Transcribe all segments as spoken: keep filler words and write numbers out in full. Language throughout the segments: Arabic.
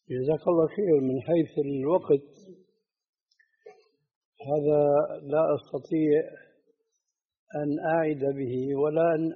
جزاك الله خير. من حيث الوقت هذا لا أستطيع أن أعد به ولا أن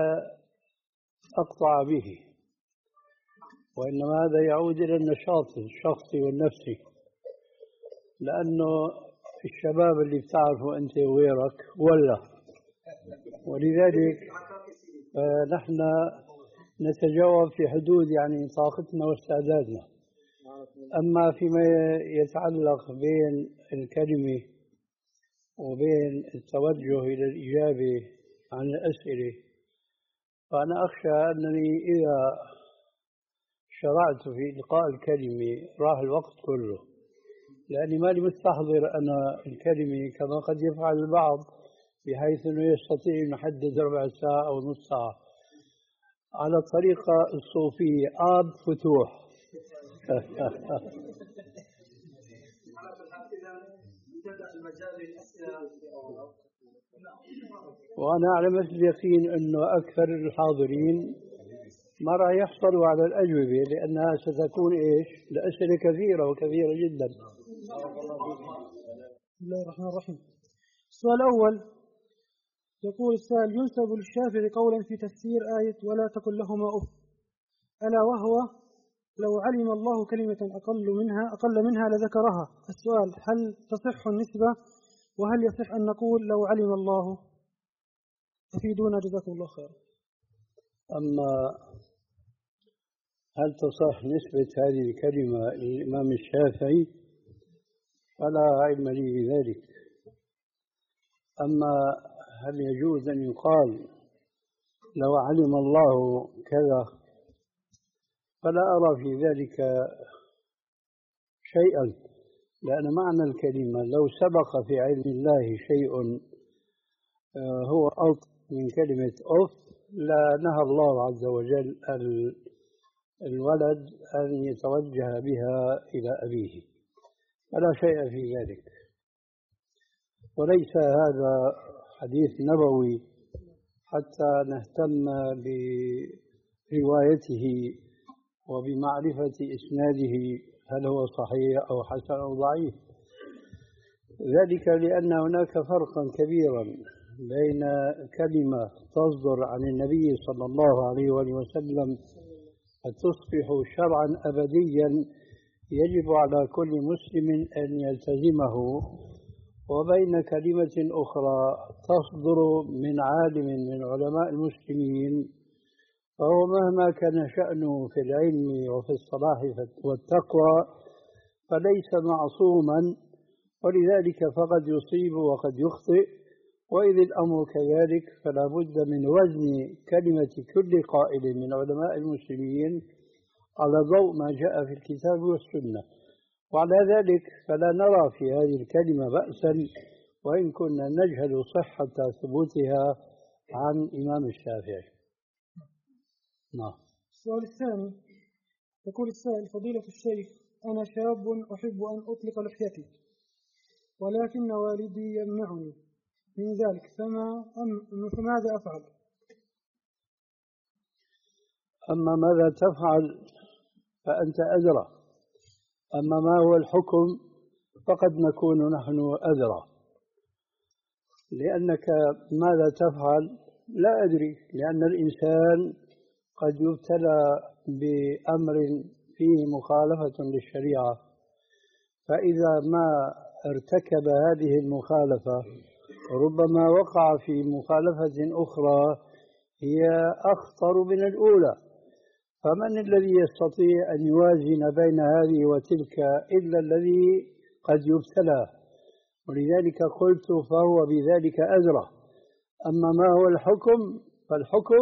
أقطع به، وإنما هذا يعود إلى النشاط الشخصي والنفسي، لأنه الشباب اللي بتعرفه أنت وغيرك ولا، ولذلك نحن نتجاوب في حدود يعني طاقتنا واستعدادنا. أما فيما يتعلق بين الكلمة وبين التوجه إلى الإجابة عن الأسئلة، فأنا أخشى أنني إذا شرعت في إلقاء الكلمة راح الوقت كله، لأني مالي مستحضر أنا الكلمة كما قد يفعل البعض، بحيث أنه يستطيع أن يحدد ربع ساعة أو نص ساعة على الطريقة الصوفية آب فتوح. وأنا على مثل اليقين أنه أكثر الحاضرين ما راح يحصلوا على الأجوبة، لأنها ستكون إيش؟ الأسئلة كثيرة وكثيرة جدا. بسم الله الرحمن الرحيم. السؤال الأول يقول السائل: ينسب للشافعي قولا في تفسير آية ولا تقل لهما أف، ألا وهو لو علم الله كلمة أقل منها أقل منها لذكرها. السؤال: هل تصح النسبة؟ وهل يصح أن نقول لو علم الله؟ أفيدونا جزاكم الله خير. أما هل تصح نسبة هذه الكلمة للإمام الشافعي فلا علم لي بذلك. أما هل يجوز أن يقال لو علم الله كذا، فلا أرى في ذلك شيئا، لأن معنى الكلمة لو سبق في علم الله شيء هو ألطف من كلمة أف لا نهى الله عز وجل الولد أن يتوجه بها إلى أبيه، فلا شيء في ذلك. وليس هذا حديث نبوي حتى نهتم بروايته وبمعرفة إسناده هل هو صحيح أو حسن أو ضعيف، ذلك لأن هناك فرقا كبيرا بين كلمة تصدر عن النبي صلى الله عليه وسلم تصبح شرعا أبديا يجب على كل مسلم أن يلتزمه، وبين كلمة أخرى تصدر من عالم من علماء المسلمين فهو مهما كان شأنه في العلم وفي الصلاح والتقوى فليس معصوما، ولذلك فقد يصيب وقد يخطئ. وإذ الأمر كذلك فلا بد من وزن كلمة كل قائل من علماء المسلمين على ضوء ما جاء في الكتاب والسنة، وعلى ذلك فلا نرى في هذه الكلمة بأسا وإن كنا نجهل صحة ثبوتها عن إمام الشافعي. نعم. السؤال الثاني يقول السائل: فضيلة الشيخ، أنا شاب أحب أن أطلق لحيتي ولكن والدي يمنعني من ذلك، فما أم فماذا أفعل؟ أما ماذا تفعل فأنت أدرى، أما ما هو الحكم فقد نكون نحن أدرى، لأنك ماذا تفعل لا أدري، لأن الإنسان قد يبتلى بأمر فيه مخالفة للشريعة، فإذا ما ارتكب هذه المخالفة ربما وقع في مخالفة أخرى هي أخطر من الأولى، فمن الذي يستطيع أن يوازن بين هذه وتلك إلا الذي قد يبتلى، ولذلك قلت فهو بذلك أدرى. أما ما هو الحكم فالحكم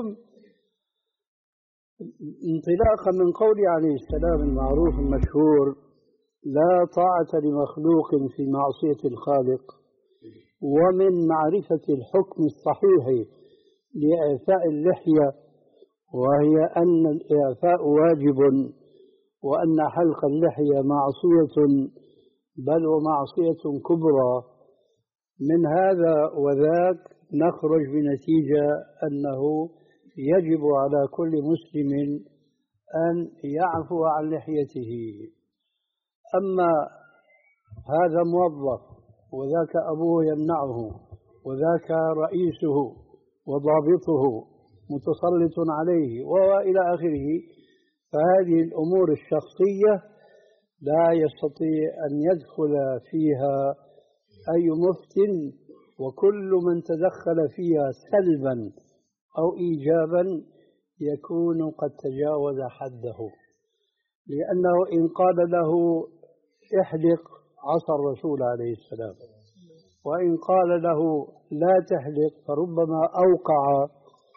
انطلاقا من قول عليه السلام المعروف المشهور: لا طاعة لمخلوق في معصية الخالق، ومن معرفة الحكم الصحيح لإعفاء اللحية، وهي أن الإعفاء واجب وأن حلق اللحية معصية بل ومعصية كبرى. من هذا وذاك نخرج بنتيجة أنه يجب على كل مسلم أن يعفو عن لحيته. أما هذا موظف وذاك أبوه يمنعه وذاك رئيسه وضابطه متسلط عليه وإلى آخره، فهذه الأمور الشخصية لا يستطيع أن يدخل فيها أي مفتٍ، وكل من تدخل فيها سلبا أو إيجابا يكون قد تجاوز حده، لأنه إن قال له احلق عصى الرسول عليه السلام، وإن قال له لا تحلق فربما أوقع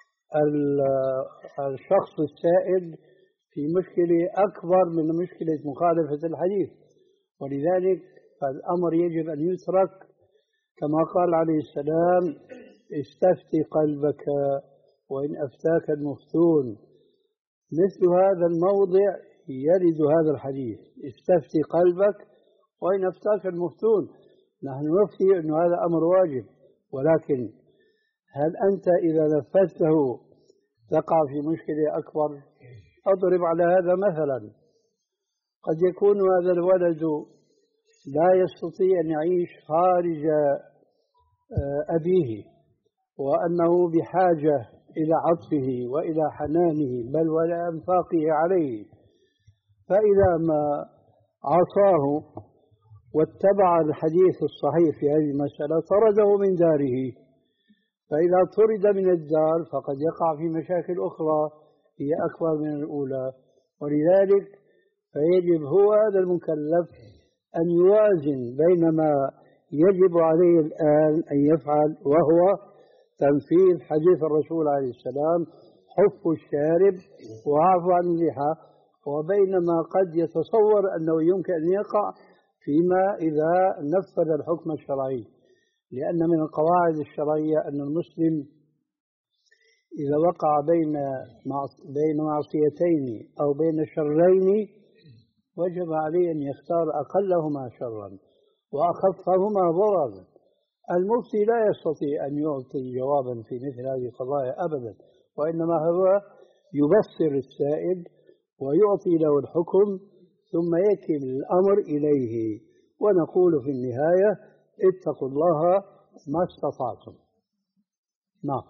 الشخص السائل في مشكلة أكبر من مشكلة مخالفة الحديث. ولذلك فالأمر يجب أن يترك كما قال عليه السلام: استفتي قلبك وإن أفتاك المفتون. مثل هذا الموضع يرد هذا الحديث: استفتي قلبك وإن أفتاك المفتون. نحن نفتي أن هذا أمر واجب، ولكن هل أنت إذا نفذته تقع في مشكلة أكبر؟ أضرب على هذا مثلا: قد يكون هذا الولد لا يستطيع أن يعيش خارج أبيه، وأنه بحاجة إلى عطفه وإلى حنانه بل ولا إنفاقه عليه، فإذا ما عصاه واتبع الحديث الصحيح في هذه المسألة طرده من داره. فإذا طرد من الدار فقد يقع في مشاكل أخرى هي أكبر من الأولى. ولذلك فيجب هو هذا المكلف أن يوازن بين ما يجب عليه الآن أن يفعل، وهو تنفيذ حديث الرسول عليه السلام: حف الشارب وعفو عن اللحى، وبين ما قد يتصور أنه يمكن أن يقع فيما إذا نفذ الحكم الشرعي. لأن من القواعد الشرعية أن المسلم إذا وقع بين بين معصيتين أو بين شرين وجب عليه أن يختار أقلهما شرا وأخفهما ضررا. المفتي لا يستطيع أن يعطي جوابا في مثل هذه القضايا أبدا، وإنما هو يبصر السائل ويعطي له الحكم ثم يكل الأمر إليه، ونقول في النهاية: اتقوا الله ما استطعتم. نعم.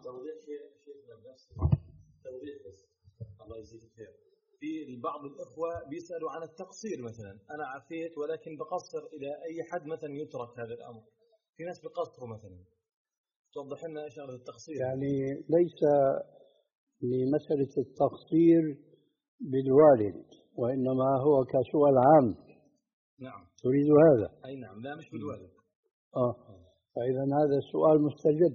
الله يجزيك خير. في بعض الأخوة بيسألوا عن التقصير، مثلا أنا عفيت ولكن بقصر إلى أي حد مثلا يترك هذا الأمر؟ في ناس بقصروا مثلا، توضح لنا إيش هذا التقصير؟ يعني ليس لمسألة التقصير بالوالد، وإنما هو كسؤال عام. نعم. تريد هذا؟ أي نعم. لا مش بالوالد. آه فإذا هذا السؤال مستجد.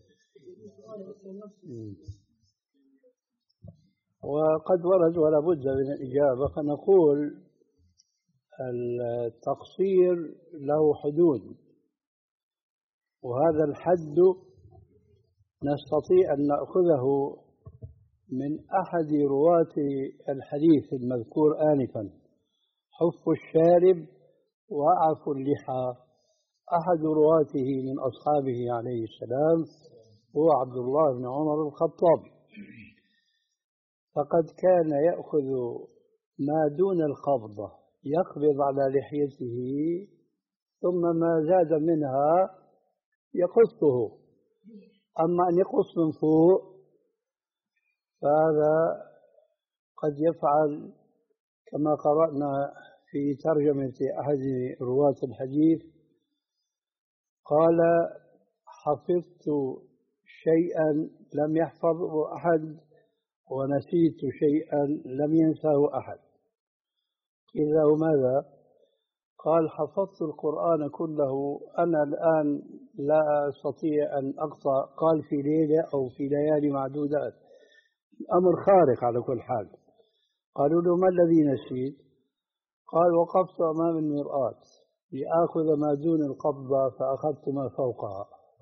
وقد ورد ولا بد من الإجابة. فنقول التقصير له حدود، وهذا الحد نستطيع أن نأخذه من أحد رواة الحديث المذكور آنفا: حف الشارب وأعف اللحى. أحد رواته من أصحابه عليه السلام هو عبد الله بن عمر الخطاب، فقد كان يأخذ ما دون القبضة يقبض على لحيته، ثم ما زاد منها يقصه. أما أن يقص من فوق فهذا قد يفعل كما قرأنا في ترجمة أحد رواة الحديث، قال: حفظت شيئا لم يحفظه أحد ونسيت شيئا لم ينساه أحد. قيل له: ماذا؟ قال: حفظت القرآن كله، أنا الآن لا أستطيع أن أقطع، قال في ليلة أو في ليالي معدودات. أمر خارق على كل حال. قالوا له: ما الذي نسيت؟ قال: وقفت أمام المرآة لآخذ ما دون القبضة فأخذت ما فوقها.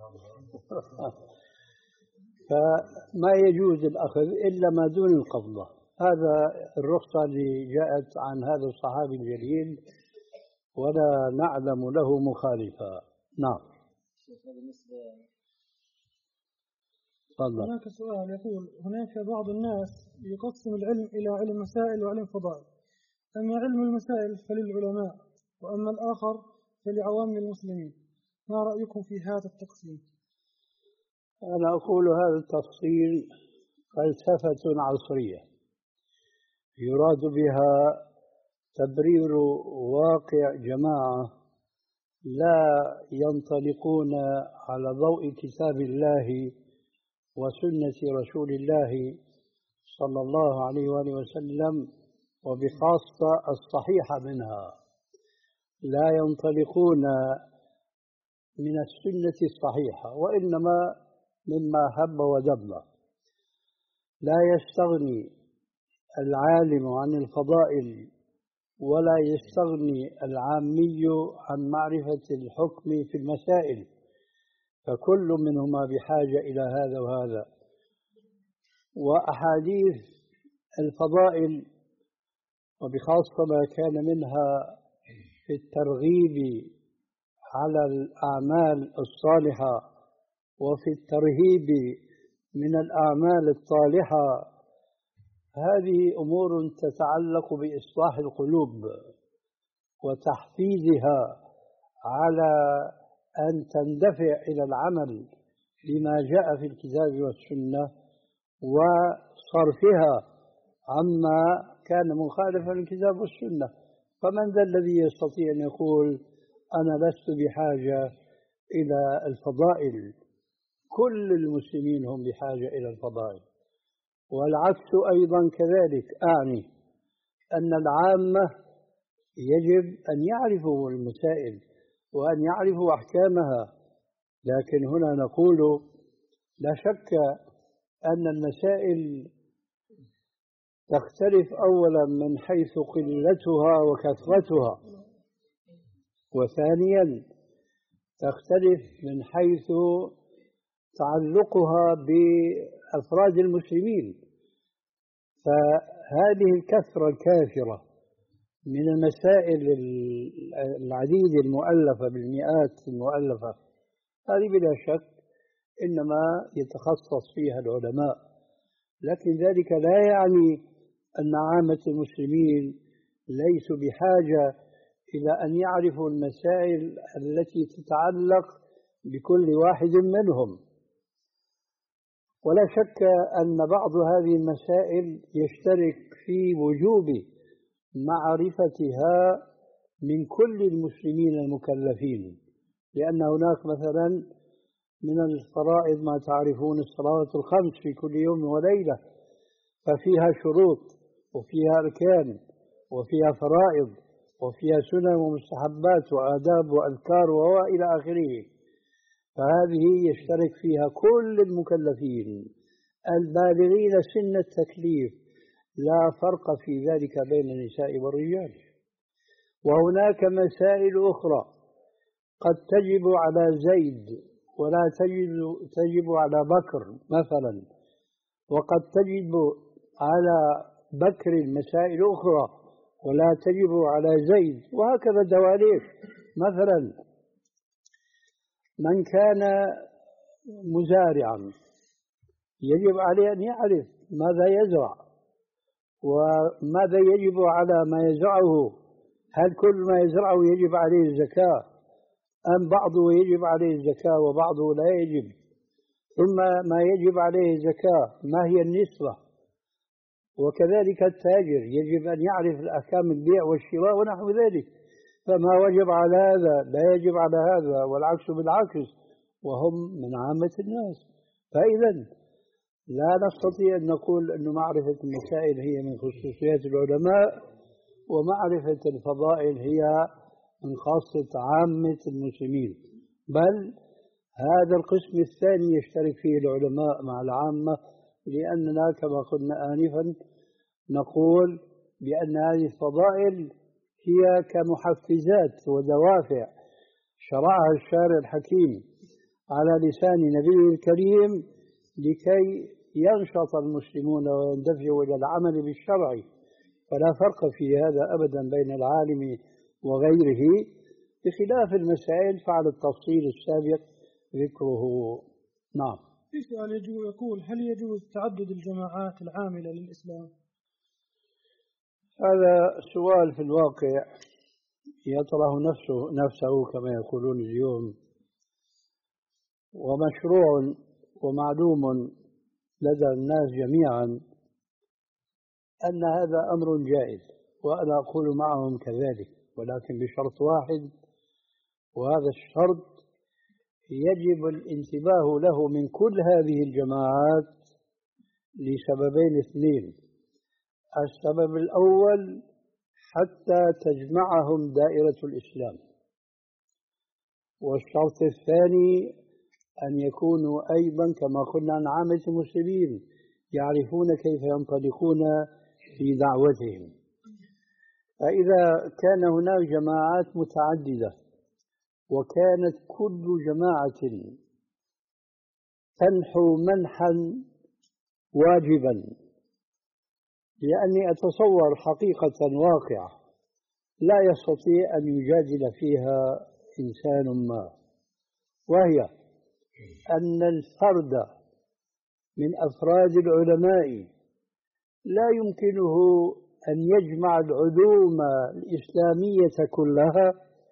فما يجوز الأخذ إلا ما دون القبضة. هذا الرخصة اللي جاءت عن هذا الصحابي الجليل، ولا نعلم له مخالفا. نعم. هناك سؤال يقول: هناك بعض الناس يقسم العلم إلى علم مسائل وعلم فضائل، أما علم المسائل فللعلماء وأما الآخر فلعوام المسلمين، ما رأيكم في هذا التقسيم؟ أنا أقول هذا التفصيل فلسفة عصرية يراد بها تبرير واقع جماعة لا ينطلقون على ضوء كتاب الله وسنة رسول الله صلى الله عليه وآله وسلم، وبخاصة الصحيحة منها، لا ينطلقون من السنة الصحيحة وإنما مما هب ودب. لا يستغني العالم عن الفضائل ولا يستغني العامي عن معرفة الحكم في المسائل، فكل منهما بحاجة إلى هذا وهذا. وأحاديث الفضائل وبخاصة ما كان منها في الترغيب على الأعمال الصالحة وفي الترهيب من الأعمال الطالحة، هذه أمور تتعلق بإصلاح القلوب وتحفيزها على أن تندفع إلى العمل بما جاء في الكتاب والسنة وصرفها عما كان مخالفا للكتاب والسنة. فمن ذا الذي يستطيع أن يقول أنا لست بحاجة إلى الفضائل؟ كل المسلمين هم بحاجة إلى الفضائل، والعكس أيضا كذلك. أعني أن العامة يجب أن يعرفوا المسائل وأن يعرفوا أحكامها، لكن هنا نقول لا شك أن المسائل تختلف أولا من حيث قلتها وكثرتها، وثانيا تختلف من حيث تعلقها بأفراد المسلمين. فهذه الكثرة الكافرة من المسائل العديدة المؤلفة بالمئات المؤلفة، هذه بلا شك إنما يتخصص فيها العلماء، لكن ذلك لا يعني أن عامة المسلمين ليسوا بحاجة إلى أن يعرفوا المسائل التي تتعلق بكل واحد منهم. ولا شك أن بعض هذه المسائل يشترك في وجوب معرفتها من كل المسلمين المكلفين، لأن هناك مثلا من الفرائض ما تعرفون الصلوات الخمس في كل يوم وليلة، ففيها شروط وفيها أركان وفيها فرائض وفيها سنن ومستحبات وآداب وأذكار وإلى آخره، فهذه يشترك فيها كل المكلفين البالغين سن التكليف، لا فرق في ذلك بين النساء والرجال. وهناك مسائل أخرى قد تجب على زيد ولا تجب, تجب على بكر مثلا، وقد تجب على بكر مسائل أخرى ولا تجب على زيد، وهكذا دواليك. مثلا من كان مزارعا يجب عليه أن يعرف ماذا يزرع وماذا يجب على ما يزرعه، هل كل ما يزرعه يجب عليه الزكاة أم بعضه يجب عليه الزكاة وبعضه لا يجب، ثم ما يجب عليه الزكاة ما هي النسبة، وكذلك التاجر يجب أن يعرف الأحكام البيع والشراء ونحو ذلك، فما وجب على هذا لا يجب على هذا والعكس بالعكس، وهم من عامة الناس. فإذا لا نستطيع أن نقول أن معرفة المسائل هي من خصوصيات العلماء ومعرفة الفضائل هي من خاصة عامة المسلمين، بل هذا القسم الثاني يشترك فيه العلماء مع العامة، لأننا كما قلنا آنفا نقول بأن هذه الفضائل هي كمحفزات ودوافع شرعها الشارع الحكيم على لسان نبيه الكريم لكي ينشط المسلمون ويندفعوا إلى العمل بالشرع. فلا فرق في هذا أبدا بين العالم وغيره، بخلاف المسائل فعلى التفصيل السابق ذكره. نعم. في سؤال يقول: هل يجوز تعدد الجماعات العاملة للإسلام؟ هذا سؤال في الواقع يطرح نفسه نفسه كما يقولون اليوم، ومشروع ومعلوم لدى الناس جميعا أن هذا أمر جائز، وأنا أقول معهم كذلك، ولكن بشرط واحد، وهذا الشرط يجب الانتباه له من كل هذه الجماعات لسببين اثنين. السبب الأول حتى تجمعهم دائرة الإسلام، والشرط الثاني أن يكونوا أيضا كما قلنا عن عامة المسلمين يعرفون كيف ينطلقون في دعوتهم. فإذا كان هناك جماعات متعددة وكانت كل جماعة تنحو منحا واجبا، لأني أتصور حقيقة واقعة لا يستطيع أن يجادل فيها إنسان ما، وهي أن الفرد من أفراد العلماء لا يمكنه أن يجمع العلوم الإسلامية كلها،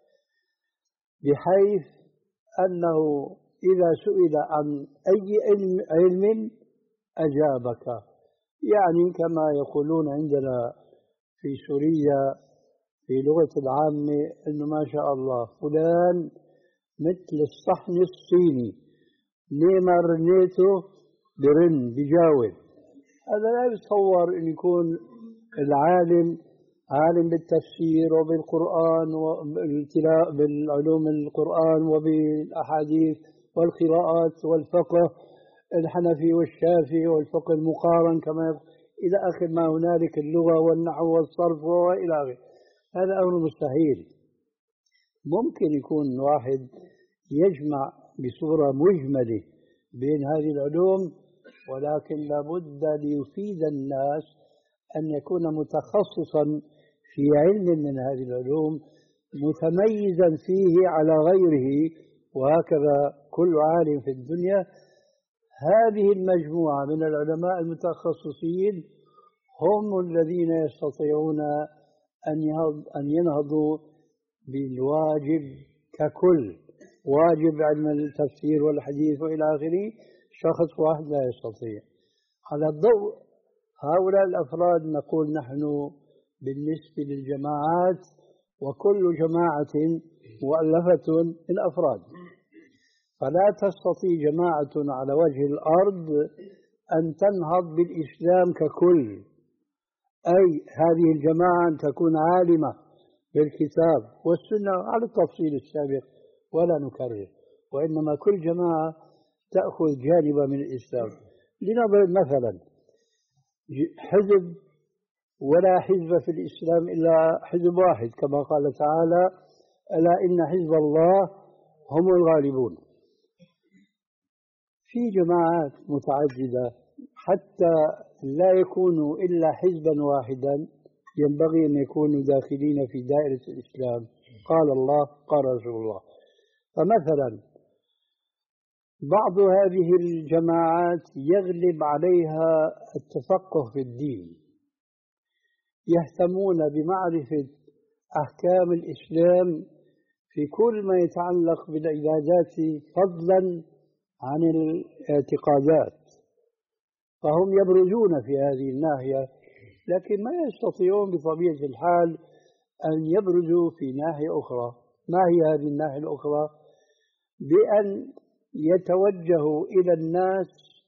بحيث أنه إذا سئل عن أي علم أجابك. يعني كما يقولون عندنا في سوريا في لغة العامة إنه ما شاء الله فلان مثل الصحن الصيني، نيما رنيته برن بجاوب. هذا لا يتصور أن يكون العالم عالم بالتفسير وبالقرآن وبالعلوم القرآن وبالأحاديث والقراءات والفقه الحنفي والشافعي والفقه المقارن كما إلى آخر ما هنالك، اللغة والنحو والصرف وإلى آخره. هذا أمر مستحيل. ممكن يكون واحد يجمع بصورة مجملة بين هذه العلوم، ولكن لابد ليفيد الناس أن يكون متخصصا في علم من هذه العلوم متميزا فيه على غيره، وهكذا كل عالم في الدنيا. هذه المجموعة من العلماء المتخصصين هم الذين يستطيعون أن ينهضوا بالواجب ككل، واجب علم التفسير والحديث وإلى آخره. شخص واحد لا يستطيع. على الضوء هؤلاء الأفراد نقول نحن بالنسبة للجماعات، وكل جماعة مؤلفة من أفراد، فلا تستطيع جماعة على وجه الأرض أن تنهض بالإسلام ككل. أي هذه الجماعة أن تكون عالمة بالكتاب والسنة على التفصيل السابق ولا نكرر، وإنما كل جماعة تأخذ جانبا من الإسلام. لنضرب مثلا حزب، ولا حزب في الإسلام إلا حزب واحد كما قال تعالى: ألا إن حزب الله هم الغالبون. في جماعات متعددة حتى لا يكونوا إلا حزبا واحدا ينبغي أن يكونوا داخلين في دائرة الإسلام. قال الله قال رسول الله. فمثلا بعض هذه الجماعات يغلب عليها التفقه في الدين، يهتمون بمعرفة أحكام الإسلام في كل ما يتعلق بالعبادات فضلا عن الاعتقادات، فهم يبرزون في هذه الناحية، لكن ما يستطيعون بطبيعة الحال أن يبرزوا في ناحية أخرى. ما هي هذه الناحية الأخرى؟ بأن يتوجهوا إلى الناس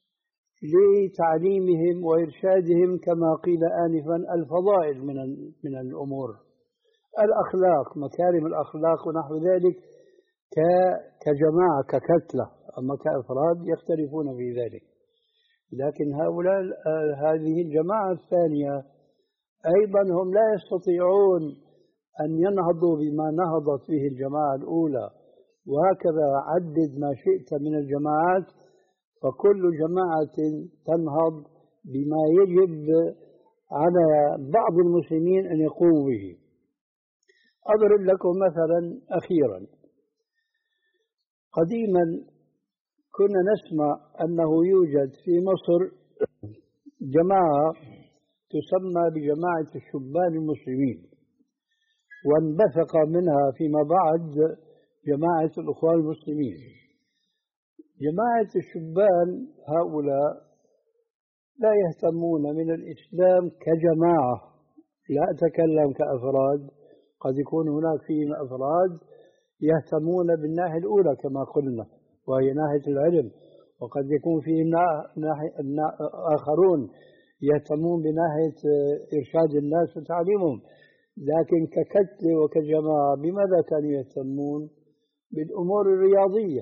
لتعليمهم وإرشادهم كما قيل آنفا الفضائل من من الأمور، الأخلاق، مكارم الأخلاق ونحو ذلك، كجماعة ككتلة، أما كأفراد يختلفون في ذلك. لكن هؤلاء هذه الجماعة الثانية أيضا هم لا يستطيعون أن ينهضوا بما نهضت به الجماعة الأولى، وهكذا عدد ما شئت من الجماعات، فكل جماعة تنهض بما يجب على بعض المسلمين أن يقوموا به. أضرب لكم مثلا أخيرا. قديما كنا نسمع أنه يوجد في مصر جماعة تسمى بجماعة الشبان المسلمين، وانبثق منها فيما بعد جماعة الإخوان المسلمين. جماعة الشبان هؤلاء لا يهتمون من الإسلام كجماعة، لا أتكلم كأفراد، قد يكون هناك فيهم أفراد يهتمون بالناحية الأولى كما قلنا وهي ناحية العلم، وقد يكون فيهم آخرون يهتمون بناحية إرشاد الناس وتعليمهم، لكن ككتلة وكجماعة بماذا كانوا يهتمون؟ بالأمور الرياضية،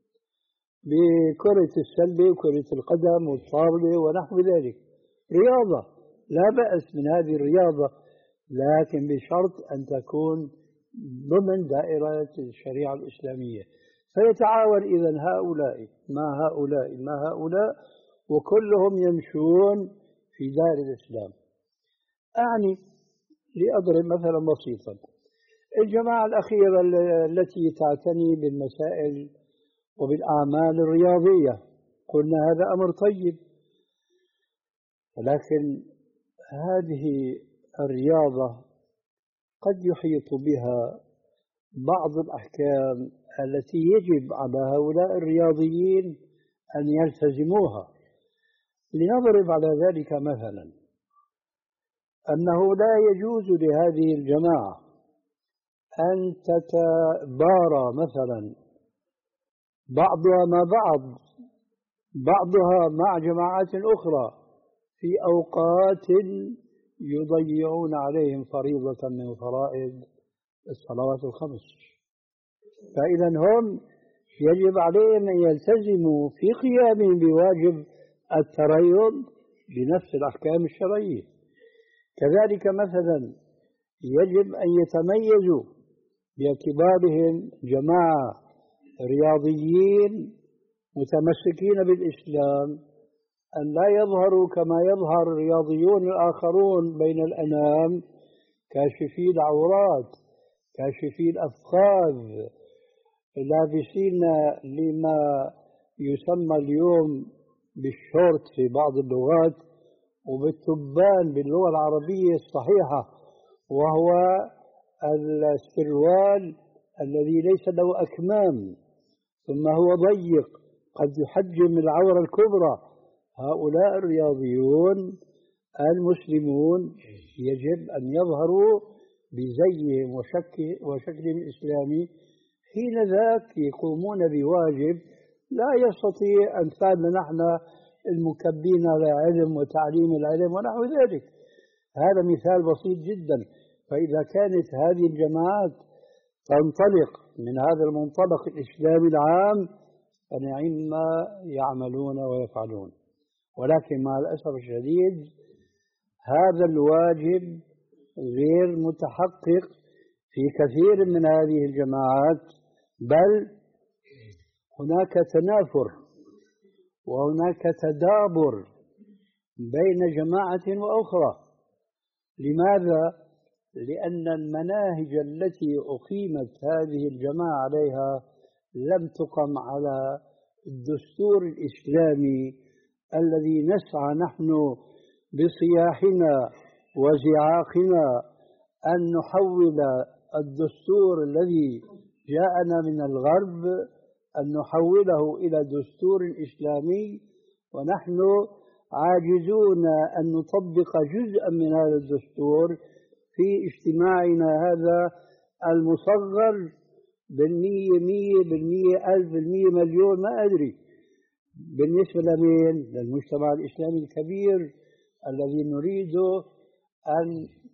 بكرة السلة وكرة القدم والطاولة ونحو ذلك، رياضة لا بأس من هذه الرياضة، لكن بشرط أن تكون ضمن دائرة الشريعة الإسلامية. فيتعاون إذن هؤلاء مع هؤلاء مع هؤلاء وكلهم يمشون في دار الإسلام. أعني لأضرب مثلا بسيطا، الجماعة الأخيرة التي تعتني بالمسائل وبالأعمال الرياضية، قلنا هذا أمر طيب، ولكن هذه الرياضة قد يحيط بها بعض الأحكام التي يجب على هؤلاء الرياضيين أن يلتزموها. لنضرب على ذلك مثلا أنه لا يجوز لهذه الجماعة أن تتبارى مثلا بعضها مع بعض، بعضها مع جماعات أخرى في أوقات يضيعون عليهم فريضة من فرائض الصلوات الخمس. فإذا هم يجب عليهم أن يلتزموا في قيامهم بواجب التريض بنفس الأحكام الشرعية. كذلك مثلا يجب أن يتميزوا باعتبارهم جماعة رياضيين متمسكين بالإسلام، أن لا يظهروا كما يظهر الرياضيون الآخرون بين الأنام كاشفي العورات، كاشفي الأفخاذ، لابسين لما يسمى اليوم بالشورت في بعض اللغات وبالتبان باللغة العربية الصحيحة، وهو السروال الذي ليس له أكمام ثم هو ضيق قد يحجم العورة الكبرى. هؤلاء الرياضيون المسلمون يجب أن يظهروا بزيهم وشكلهم الإسلامي، حين ذاك يقومون بواجب لا يستطيع أمثالنا نحن المكبين على علم وتعليم العلم ونحو ذلك. هذا مثال بسيط جدا. فإذا كانت هذه الجماعات تنطلق من هذا المنطلق الإسلامي العام فنعم ما يعملون ويفعلون، ولكن مع الأسف الشديد هذا الواجب غير متحقق في كثير من هذه الجماعات، بل هناك تنافر وهناك تدابر بين جماعة وأخرى. لماذا؟ لأن المناهج التي أقيمت هذه الجماعة عليها لم تقم على الدستور الإسلامي الذي نسعى نحن بصياحنا وزعاقنا أن نحول الدستور الذي جاءنا من الغرب أن نحوله إلى دستور إسلامي، ونحن عاجزون أن نطبق جزءا من هذا الدستور في اجتماعنا هذا المصغر بالمية مية بالمية ألف بالمية مليون ما أدري، بالنسبة لمين؟ للمجتمع الإسلامي الكبير الذي نريد أن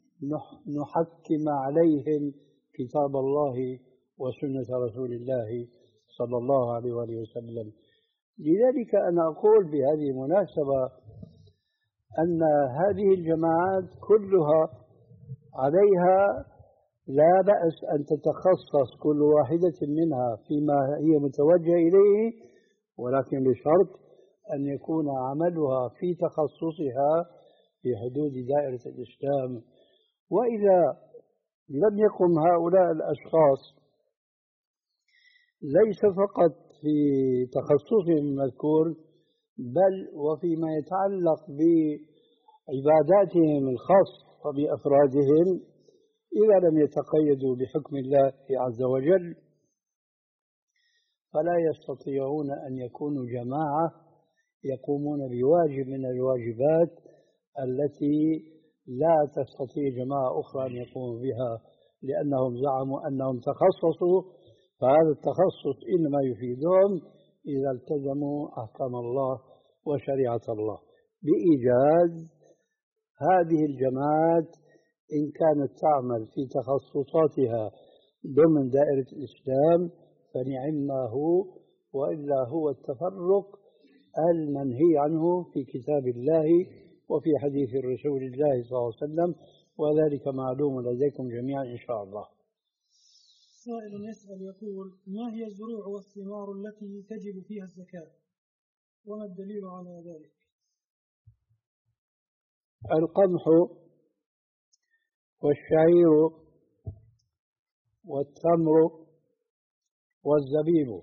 نحكم عليهم كتاب الله وسنة رسول الله صلى الله عليه وآله وسلم. لذلك أنا أقول بهذه المناسبة أن هذه الجماعات كلها عليها لا بأس أن تتخصص كل واحدة منها فيما هي متوجهة إليه، ولكن بشرط أن يكون عملها في تخصصها في حدود دائرة الإسلام. وإذا لم يقم هؤلاء الأشخاص ليس فقط في تخصصهم المذكور، بل وفيما يتعلق بعباداتهم الخاصة بأفرادهم إذا لم يتقيدوا بحكم الله عز وجل فلا يستطيعون أن يكونوا جماعة يقومون بواجب من الواجبات التي لا تستطيع جماعة أخرى أن يقوموا بها، لأنهم زعموا أنهم تخصصوا، فهذا التخصص إنما يفيدهم إذا التزموا أحكام الله وشريعة الله. بإيجاز هذه الجماعات إن كانت تعمل في تخصصاتها ضمن دائرة الإسلام فنعم ما هو، وإلا هو التفرق المنهي عنه في كتاب الله وفي حديث رسول الله صلى الله عليه وسلم، وذلك معلوم لديكم جميعا إن شاء الله. سائل يسأل يقول: ما هي الزروع والثمار التي تجب فيها الزكاة؟ وما الدليل على ذلك؟ القمح والشعير والتمر والزبيب،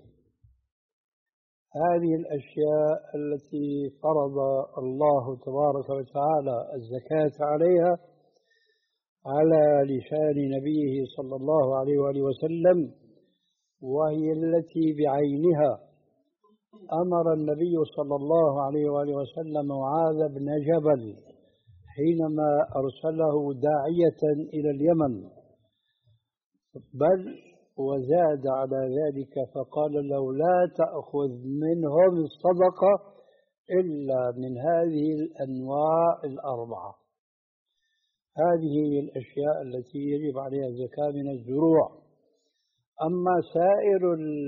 هذه الأشياء التي فرض الله تبارك وتعالى الزكاة عليها على لسان نبيه صلى الله عليه وآله وسلم، وهي التي بعينها أمر النبي صلى الله عليه وآله وسلم معاذ بن جبل حينما أرسله داعية إلى اليمن، بل وزاد على ذلك فقال له: لا تأخذ منهم الصدقة إلا من هذه الأنواع الأربعة. هذه هي الأشياء التي يجب عليها الزكاة من الزروع. أما سائر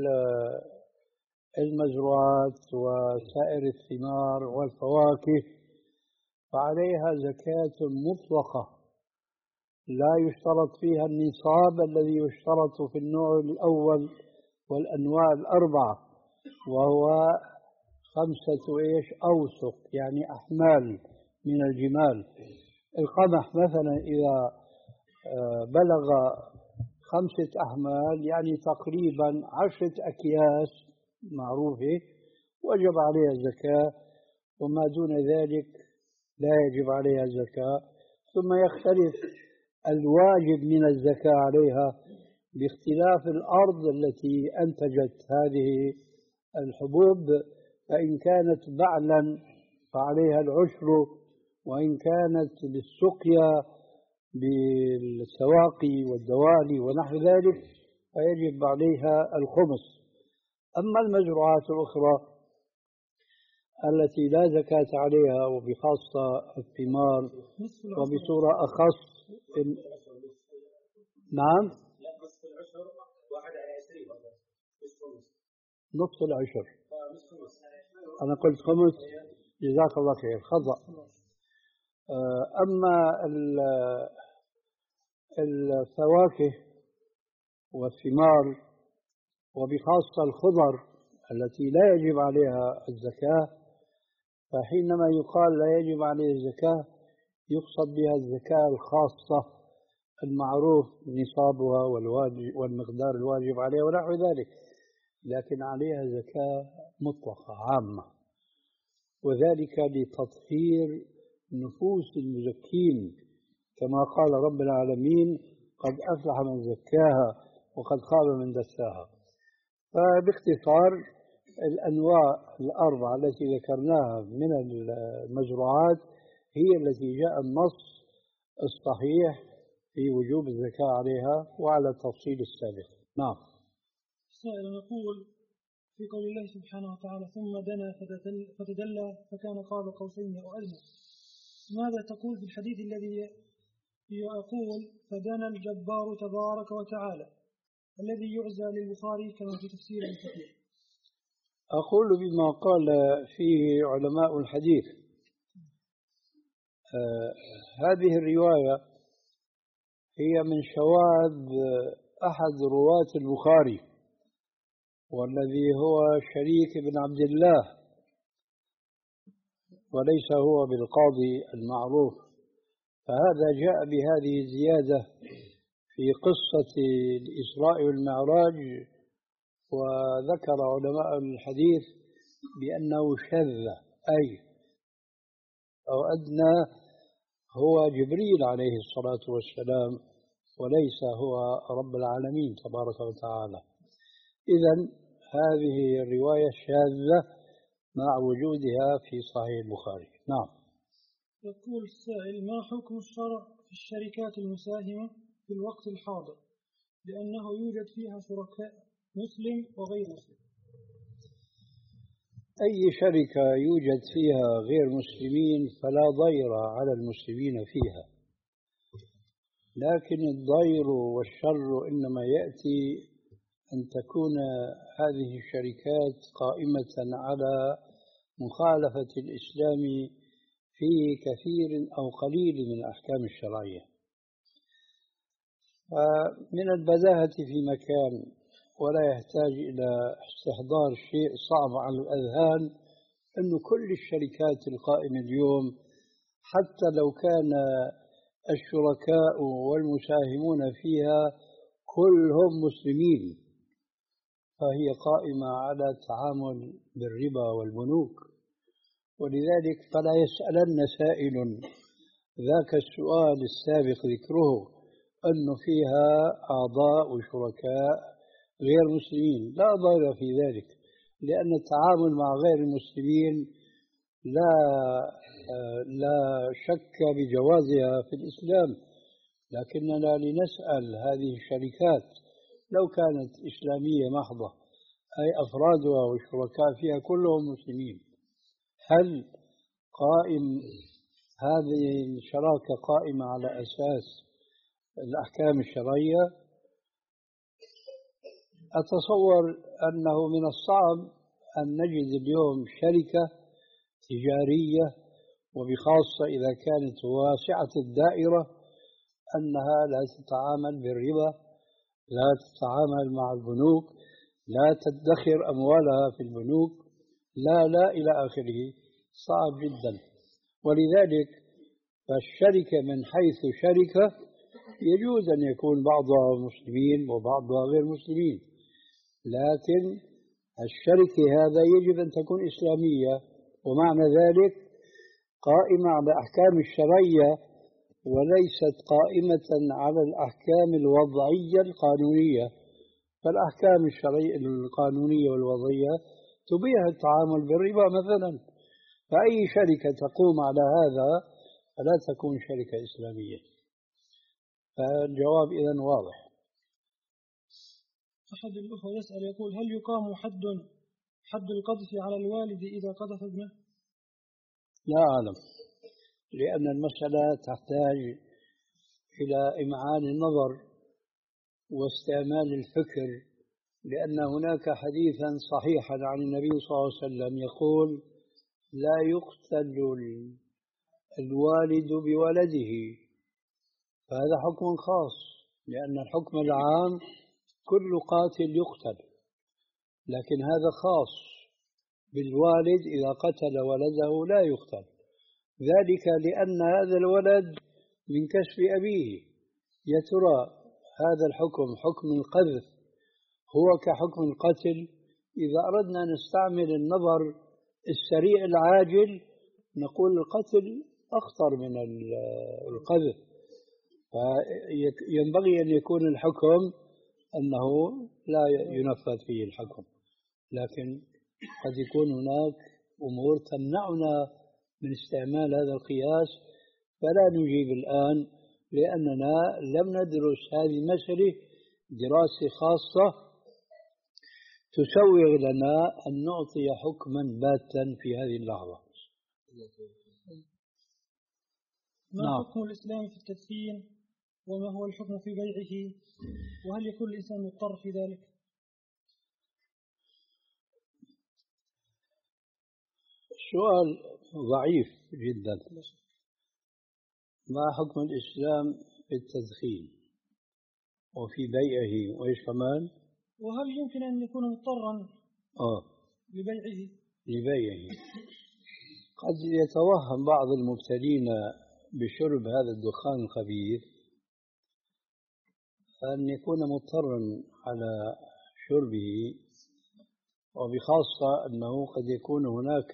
المزروعات وسائر الثمار والفواكه فعليها زكاة مطلقة لا يشترط فيها النصاب الذي يشترط في النوع الأول والأنواع الأربعة، وهو خمسة إيش أوسق، يعني أحمال من الجمال. القمح مثلا إذا بلغ خمسة أحمال يعني تقريبا عشرة أكياس معروفة وجب عليها الزكاة، وما دون ذلك لا يجب عليها الزكاة. ثم يختلف الواجب من الزكاة عليها باختلاف الأرض التي أنتجت هذه الحبوب، فإن كانت بعلا فعليها العشر، وإن كانت بالسقيا بالسواقي والدوالي ونحو ذلك فيجب عليها الخمس. أما المزروعات الأخرى التي لا زكاة عليها وبخاصة الثمار وبصورة أخص نعم نصف العشر، أنا قلت خمس، جزاك الله خير، خطأ. أما الفواكه والثمار وبخاصة الخضر التي لا يجب عليها الزكاة، فحينما يقال لا يجب عليه الزكاة يقصد بها الزكاة الخاصة المعروف نصابها والمقدار الواجب عليها ونحو ذلك، لكن عليها زكاة مطلقة عامة، وذلك لتطهير نفوس المزكين، كما قال رب العالمين: قد أفلح من زكاها وقد خاب من دساها. فباختصار الأنواع الأربعة التي ذكرناها من المزروعات هي التي جاء النص الصحيح في وجوب الزكاة عليها وعلى التفصيل السابق. نعم. سائل يقول: في قول الله سبحانه وتعالى: ثم دنا فتدلى فكان قاب قوسين أو أدنى، ماذا تقول في الحديث الذي يقول: فدنا الجبار تبارك وتعالى، الذي يعزى للبخاري كما في تفسير الكثير؟ أقول بما قال فيه علماء الحديث. آه هذه الرواية هي من شواذ أحد رواة البخاري، والذي هو شريك بن عبد الله، وليس هو بالقاضي المعروف، فهذا جاء بهذه الزيادة في قصة الإسراء والمعراج وذكر علماء الحديث بأنه شذ، أي أو أدنى هو جبريل عليه الصلاة والسلام، وليس هو رب العالمين تبارك وتعالى. إذن هذه الرواية شاذة مع وجودها في صحيح البخاري. نعم. يقول السائل: ما حكم الشرع في الشركات المساهمة في الوقت الحاضر، لأنه يوجد فيها شركاء مسلم وغير مسلم؟ أي شركة يوجد فيها غير مسلمين فلا ضير على المسلمين فيها، لكن الضير والشر إنما يأتي أن تكون هذه الشركات قائمة على مخالفة الإسلام في كثير أو قليل من الأحكام الشرعية. فمن البداهة في مكان، ولا يحتاج إلى استحضار شيء صعب على الأذهان، أن كل الشركات القائمة اليوم حتى لو كان الشركاء والمساهمون فيها كلهم مسلمين فهي قائمة على التعامل بالربا والبنوك. ولذلك فلا يسألن سائل ذاك السؤال السابق ذكره أن فيها أعضاء وشركاء غير مسلمين، لا ضير في ذلك، لأن التعامل مع غير المسلمين لا لا شك بجوازها في الإسلام، لكننا لنسأل هذه الشركات لو كانت إسلامية محضة أي أفرادها والشركاء فيها كلهم مسلمين، هل قائم هذه الشراكة قائمة على أساس الأحكام الشرعية؟ أتصور أنه من الصعب أن نجد اليوم شركة تجارية، وبخاصة إذا كانت واسعة الدائرة، أنها لا تتعامل بالربا، لا تتعامل مع البنوك، لا تدخر أموالها في البنوك، لا لا إلى آخره. صعب جدا. ولذلك فالشركة من حيث شركة يجوز أن يكون بعضها مسلمين وبعضها غير مسلمين، لكن الشركة هذا يجب أن تكون إسلامية، ومعنى ذلك قائمة على الأحكام الشرعية وليست قائمة على الأحكام الوضعية القانونية. فالأحكام الشرعية القانونية والوضعية تبيح التعامل بالربا مثلا، فأي شركة تقوم على هذا فلا تكون شركة إسلامية. فالجواب إذن واضح. أحد الأخوة يسأل يقول: هل يقام حد حد القذف على الوالد إذا قذف ابنه؟ لا أعلم، لأن المسألة تحتاج إلى إمعان النظر واستعمال الفكر، لأن هناك حديثا صحيحا عن النبي صلى الله عليه وسلم يقول: لا يقتل الوالد بولده. فهذا حكم خاص، لأن الحكم العام كل قاتل يقتل، لكن هذا خاص بالوالد، إذا قتل ولده لا يقتل، ذلك لأن هذا الولد من كسب أبيه. يا ترى هذا الحكم حكم القذف هو كحكم القتل؟ إذا أردنا نستعمل النظر السريع العاجل نقول القتل أخطر من القذف، فينبغي أن يكون الحكم أنه لا ينفذ فيه الحكم، لكن قد يكون هناك أمور تمنعنا من استعمال هذا القياس، فلا نجيب الآن لأننا لم ندرس هذه المسألة دراسة خاصة تسوغ لنا أن نعطي حكما باتا في هذه اللحظة. ما نعم. حكم الإسلام في التدخين، وما هو الحكم في بيعه، وهل يكون الإنسان مضطر في ذلك؟ السؤال ضعيف جدا. ما حكم الإسلام في التدخين وفي بيعه وإيش كمان؟ وهل يمكن أن يكون مضطرا آه. لبيعه؟ لبيعه قد يتوهم بعض المبتلين بشرب هذا الدخان الخبيث أن يكون مضطرا على شربه، وبخاصة أنه قد يكون هناك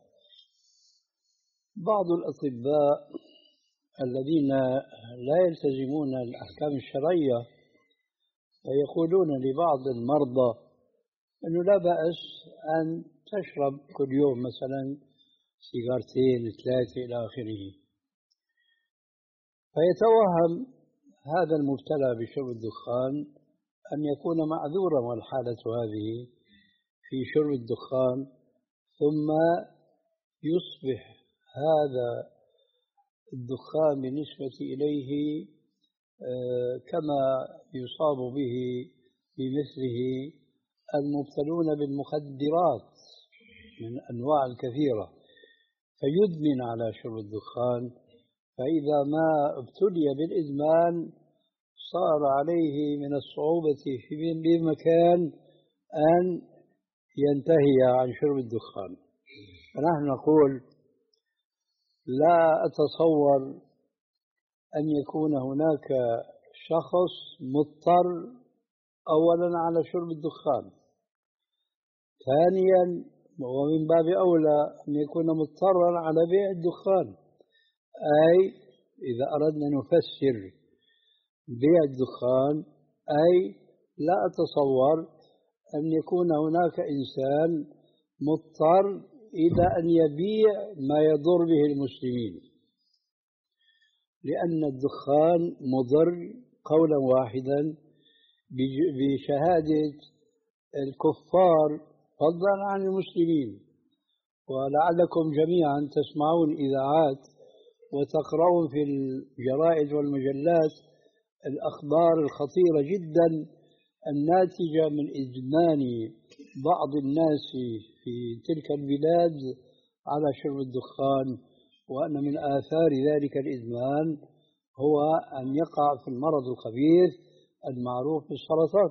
بعض الأطباء الذين لا يلتزمون الأحكام الشرعية ويقولون لبعض المرضى أنه لا بأس أن تشرب كل يوم مثلا سيجارتين ثلاثة إلى آخره، فيتوهم هذا المبتلى بشرب الدخان أن يكون معذورا والحالة هذه في شرب الدخان، ثم يصبح هذا الدخان بالنسبة إليه كما يصاب به بمثله المبتلون بالمخدرات من أنواع كثيرة، فيدمن على شرب الدخان، فإذا ما ابتلي بالإدمان صار عليه من الصعوبة في بمكان أن ينتهي عن شرب الدخان. فنحن نقول لا أتصور أن يكون هناك شخص مضطر أولا على شرب الدخان، ثانيا ومن باب أولى أن يكون مضطرا على بيع الدخان. أي إذا أردنا نفسر بيع الدخان أي لا أتصور أن يكون هناك إنسان مضطر إلى أن يبيع ما يضر به المسلمين، لأن الدخان مضر قولا واحدا بشهادة الكفار فضلا عن المسلمين. ولعلكم جميعا تسمعون إذاعات وتقرؤون في الجرائد والمجلات الأخبار الخطيرة جدا الناتجة من إدمان بعض الناس في تلك البلاد على شرب الدخان، وأن من آثار ذلك الإدمان هو أن يقع في المرض الخبيث المعروف بالسرطان.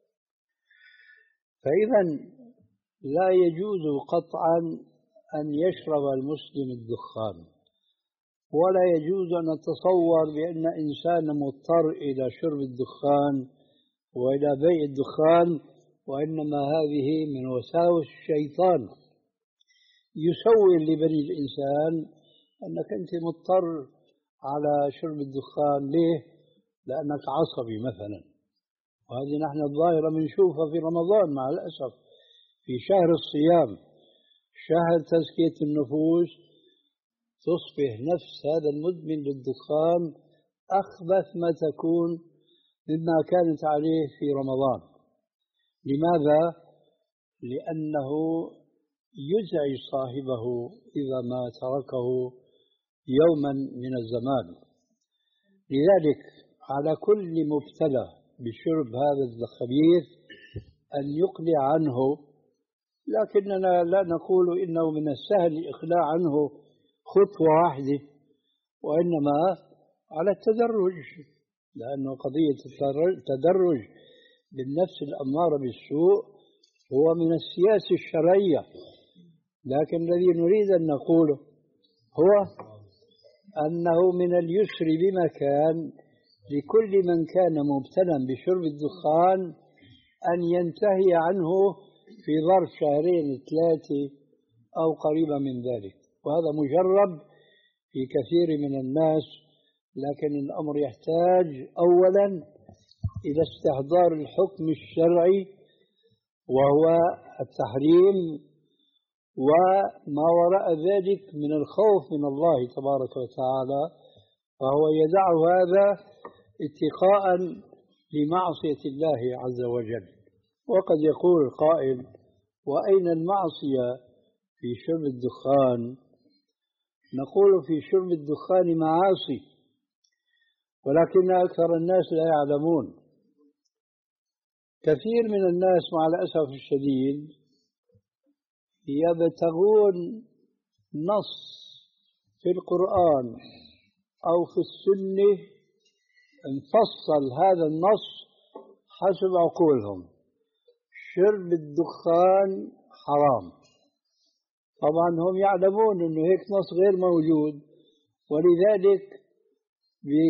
فإذا لا يجوز قطعا أن يشرب المسلم الدخان، ولا يجوز أن نتصور بأن إنسان مضطر إلى شرب الدخان وإلى بيع الدخان، وإنما هذه من وساوس الشيطان يسول لبني الإنسان أنك أنت مضطر على شرب الدخان. ليه؟ لأنك عصبي مثلا، وهذه نحن الظاهرة بنشوفها في رمضان مع الأسف، في شهر الصيام شهر تزكية النفوس تصبح نفس هذا المدمن للدخان أخبث ما تكون مما كانت عليه في رمضان. لماذا؟ لأنه يزعج صاحبه إذا ما تركه يوما من الزمان. لذلك على كل مبتلى بشرب هذا الخبيث أن يقلع عنه، لكننا لا نقول إنه من السهل الإقلاع عنه خطوة واحدة، وإنما على التدرج، لأنه قضية التدرج بالنفس الأمارة بالسوء هو من السياسة الشرعية. لكن الذي نريد أن نقوله هو أنه من اليسر بمكان لكل من كان مبتلا بشرب الدخان أن ينتهي عنه في ظرف شهرين ثلاثة أو قريبا من ذلك، وهذا مجرب في كثير من الناس. لكن الأمر يحتاج أولا إلى استحضار الحكم الشرعي وهو التحريم، وما وراء ذلك من الخوف من الله تبارك وتعالى، فهو يدع هذا اتقاء لمعصية الله عز وجل. وقد يقول القائل: وأين المعصية في شرب الدخان؟ نقول في شرب الدخان معاصي، ولكن أكثر الناس لا يعلمون. كثير من الناس مع الأسف الشديد يبتغون نص في القرآن أو في السنة نفصل هذا النص حسب عقولهم. شرب الدخان حرام، طبعا هم يعلمون أنه هيك نص غير موجود، ولذلك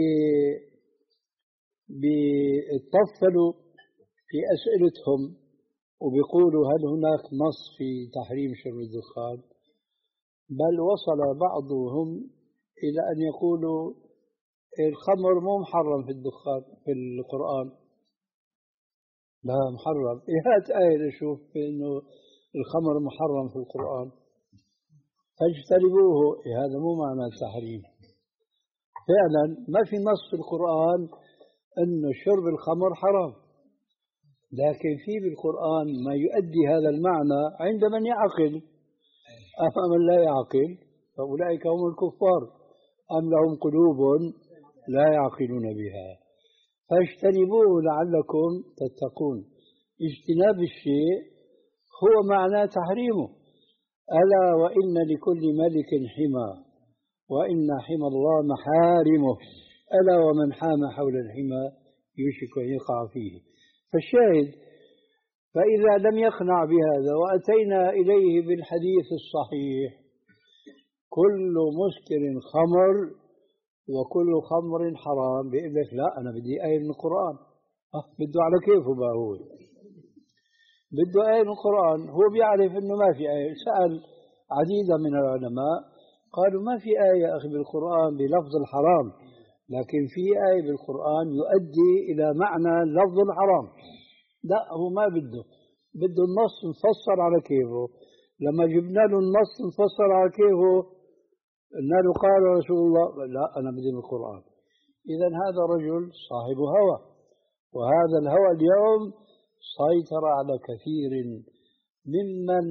بيتطفلوا في أسئلتهم وبيقولوا هل هناك نص في تحريم شرب الدخان؟ بل وصل بعضهم إلى أن يقولوا الخمر مو محرم في الدخان في القرآن. لا محرم. هات آية نشوف إنه الخمر محرم في القرآن. فاجتنبوه. هذا مو معنى التحريم. فعلا ما في نص في القرآن أن شرب الخمر حرام، لكن في بالقرآن ما يؤدي هذا المعنى عند من يعقل. أما من لا يعقل فأولئك هم الكفار، أم لهم قلوب لا يعقلون بها. فاجتنبوه لعلكم تتقون. اجتناب الشيء هو معنى تحريمه. ألا وإن لكل ملك حمى وإن حمى الله محارمه، ألا ومن حام حول الحمى يوشك أن يقع فيه. فالشاهد، فإذا لم يقنع بهذا وأتينا إليه بالحديث الصحيح كل مسكر خمر وكل خمر حرام، بيقول لك لا أنا بدي آية من القرآن. أه بده على كيفه بقى، هو بده آية من القرآن. هو بيعرف إنه ما في آية. سأل عديدا من العلماء قالوا ما في آية أخي بالقرآن بلفظ الحرام، لكن في آية بالقرآن يؤدي إلى معنى لفظ الحرام. لا هو ما بده، بده النص مفسر على كيفه. لما جبنا له النص مفسر على كيفه قلنا له قال رسول الله، لا أنا بدي من القرآن. إذا هذا رجل صاحب هوى، وهذا الهوى اليوم سيطر على كثير ممن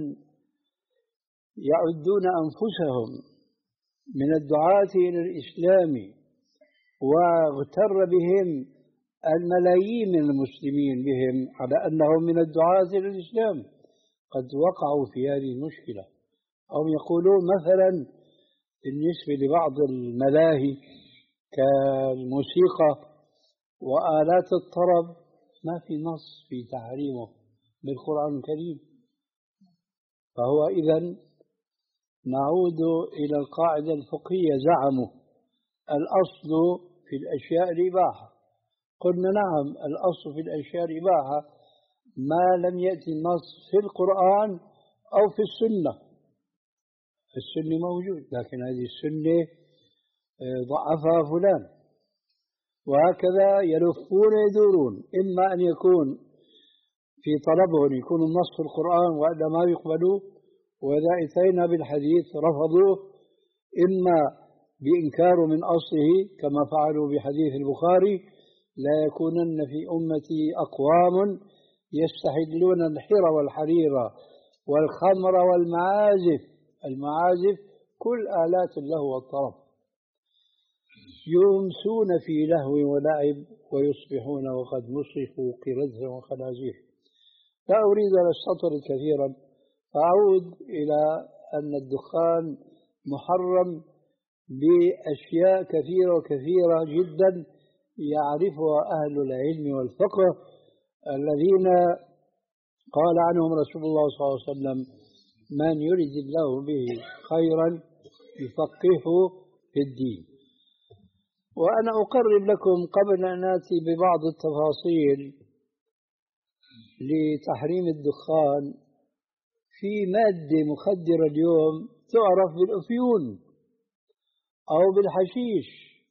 يعدون أنفسهم من الدعاة إلى الإسلام، واغتر بهم الملايين من المسلمين بهم على أنهم من الدعاة إلى الإسلام. قد وقعوا في هذه المشكلة. أو يقولون مثلا بالنسبة لبعض الملاهي كالموسيقى وآلات الطرب ما في نص في تحريمه بالقرآن الكريم. فهو إذن نعود إلى القاعدة الفقهية. زعموا الأصل في الأشياء الإباحة. قلنا نعم، الأصل في الأشياء الإباحة ما لم يأتي النص في القرآن أو في السنة. السنة موجود، لكن هذه السنة ضعفها فلان، وهكذا يلفون يدورون. إما أن يكون في طلبهم يكون النص في القرآن وإلا ما يقبلوه، وإذا أتينا بالحديث رفضوه، إما بإنكار من أصله كما فعلوا بحديث البخاري لا يكونن في أمتي أقوام يستحلون الحر والحرير والخمر والمعازف. المعازف كل آلات اللهو والطرب، يمسون في لهو ولعب ويصبحون وقد مسخوا قردة وخنازير. لا أريد أن أستطرد كثيرا، فأعود إلى أن الدخان محرم بأشياء كثيرة وكثيرة جدا يعرفها أهل العلم والفقه الذين قال عنهم رسول الله صلى الله عليه وسلم من يريد الله به خيرا يفقهه في الدين. وأنا أقرب لكم قبل أن آتي ببعض التفاصيل لتحريم الدخان في مادة مخدرة اليوم تعرف بالأفيون أو بالحشيش.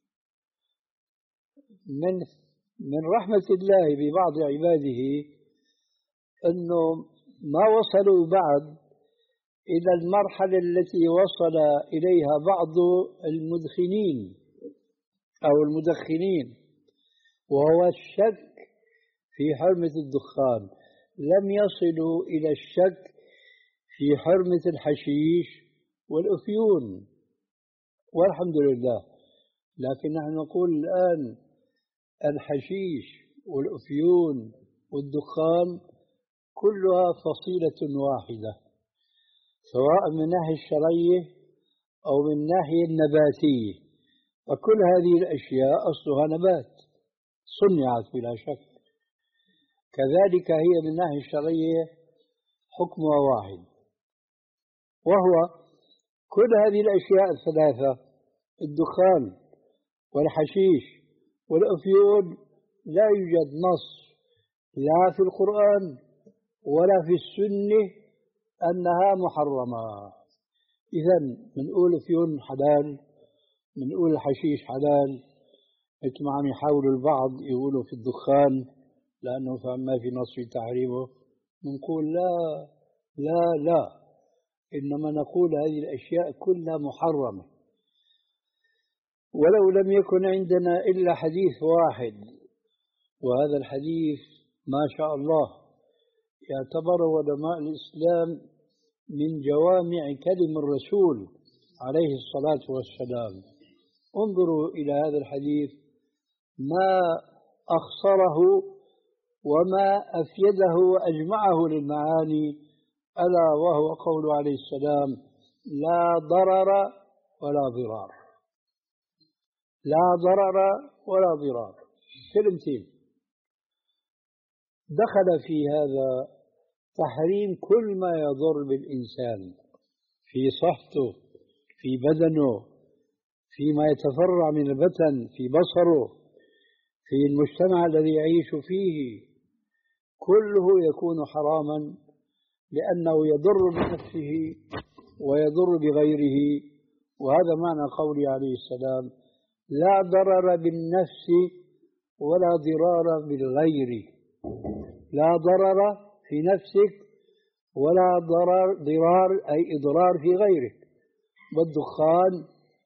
من من رحمة الله ببعض عباده أنه ما وصلوا بعد إلى المرحلة التي وصل إليها بعض المدخنين أو المدخنين، وهو الشك في حرمة الدخان. لم يصلوا إلى الشك في حرمة الحشيش والأفيون، والحمد لله. لكن نحن نقول الآن الحشيش والأفيون والدخان كلها فصيلة واحدة، سواء من الناحية الشرعية أو من الناحية النباتية. فكل هذه الأشياء أصلها نبات صنعت بلا شك، كذلك هي من الناحية الشرعية حكمها واحد، وهو كل هذه الأشياء الثلاثة الدخان والحشيش والأفيون لا يوجد نص لا في القرآن ولا في السنة أنها محرمة. إذا بنقول فيهم حلال، بنقول الحشيش حلال، مثل ما عم يحاولوا البعض يقولوا في الدخان لأنه ما في نص في تحريمه، بنقول لا لا لا، إنما نقول هذه الأشياء كلها محرمة. ولو لم يكن عندنا إلا حديث واحد، وهذا الحديث ما شاء الله يعتبر علماء الإسلام من جوامع كلم الرسول عليه الصلاة والسلام. انظروا إلى هذا الحديث ما أخصره وما أفيده وأجمعه للمعاني، ألا وهو قوله عليه السلام: لا ضرر ولا ضرار. لا ضرر ولا ضرار، كلمتين. دخل في هذا تحريم كل ما يضر بالإنسان في صحته، في بدنه، فيما يتفرع من البدن، في بصره، في المجتمع الذي يعيش فيه، كله يكون حراما لأنه يضر بنفسه ويضر بغيره. وهذا معنى قوله عليه السلام: لا ضرر بالنفس ولا ضرار بالغير. لا ضرر في نفسك ولا ضرر ضرار أي إضرار في غيرك. والدخان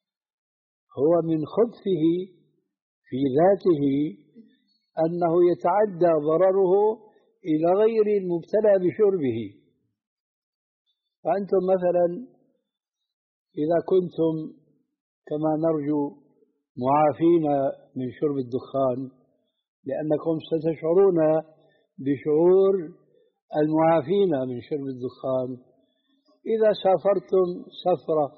هو من خبثه في ذاته أنه يتعدى ضرره إلى غير المبتلى بشربه. فأنتم مثلا إذا كنتم كما نرجو معافين من شرب الدخان، لأنكم ستشعرون بشعور المعافين من شرب الدخان إذا سافرتم سفرة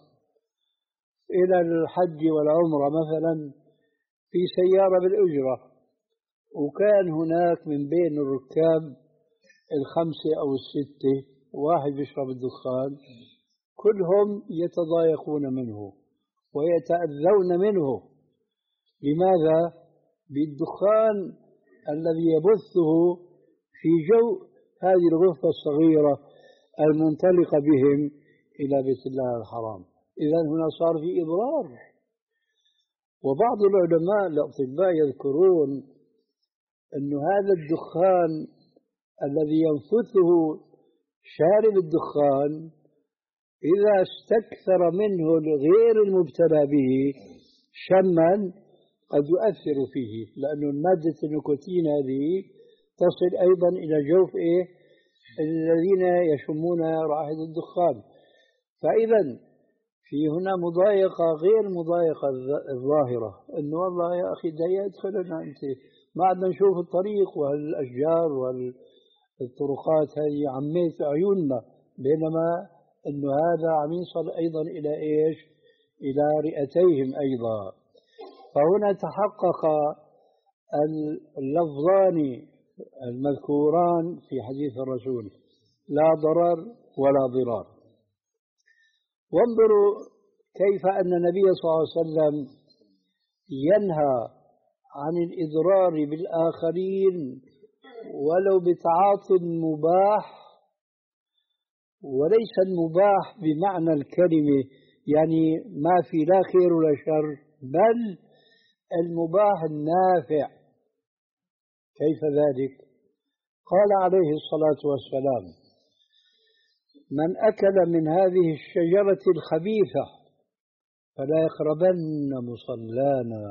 إلى الحج والعمرة مثلا في سيارة بالأجرة، وكان هناك من بين الركاب الخمسة أو الستة واحد يشرب الدخان، كلهم يتضايقون منه ويتأذون منه. لماذا؟ بالدخان الذي يبثه في جو هذه الغرفة الصغيرة المنطلقة بهم إلى بيت الله الحرام. إذن هنا صار في إضرار. وبعض العلماء الأطباء يذكرون أن هذا الدخان الذي ينفثه شارب الدخان إذا استكثر منه غير المبتلى به شما قد يؤثر فيه، لأن مادة النيكوتين هذه تصل أيضا إلى جوف إيه الذين يشمون رائحة الدخان. فإذا في هنا مضايقة غير مضايقة الظاهرة، إنه والله يا أخي ده يدخلنا أنت ما عدنا نشوف الطريق والأشجار والطرقات هذه عميت عيوننا، بينما إنه هذا عم يصل أيضا إلى إيش؟ إلى رئتيهم أيضا. فهنا تحقق اللفظان المذكوران في حديث الرسول: لا ضرر ولا ضرار. وانظروا كيف أن النبي صلى الله عليه وسلم ينهى عن الإضرار بالآخرين ولو بتعاطي مباح، وليس المباح بمعنى الكلمة يعني ما في لا خير ولا شر، بل المباح النافع. كيف ذلك؟ قال عليه الصلاة والسلام: من أكل من هذه الشجرة الخبيثة فلا يقربن مصلانا.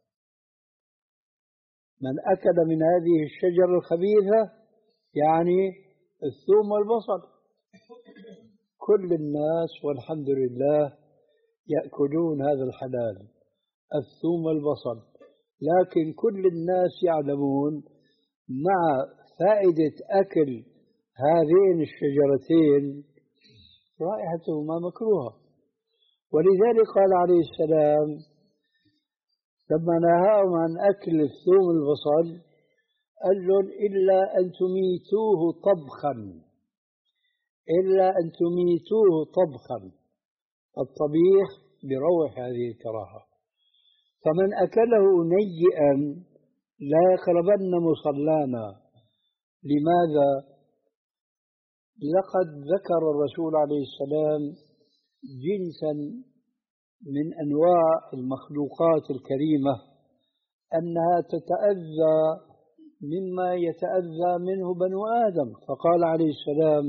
من أكل من هذه الشجرة الخبيثة يعني الثوم والبصل. كل الناس والحمد لله يأكلون هذا الحلال، الثوم والبصل، لكن كل الناس يعلمون مع فائدة أكل هذين الشجرتين رائحتهما مكروهة. ولذلك قال عليه السلام لما نهاهم عن أكل الثوم والبصل قال لهم: إلا أن تميتوه طبخا، إلا أن تميتوه طبخا. الطبيخ بروح هذه الكراهة. فمن أكله نيئا لا يقربن مصلانا. لماذا؟ لقد ذكر الرسول عليه السلام جنسا من أنواع المخلوقات الكريمة أنها تتأذى مما يتأذى منه بنو آدم، فقال عليه السلام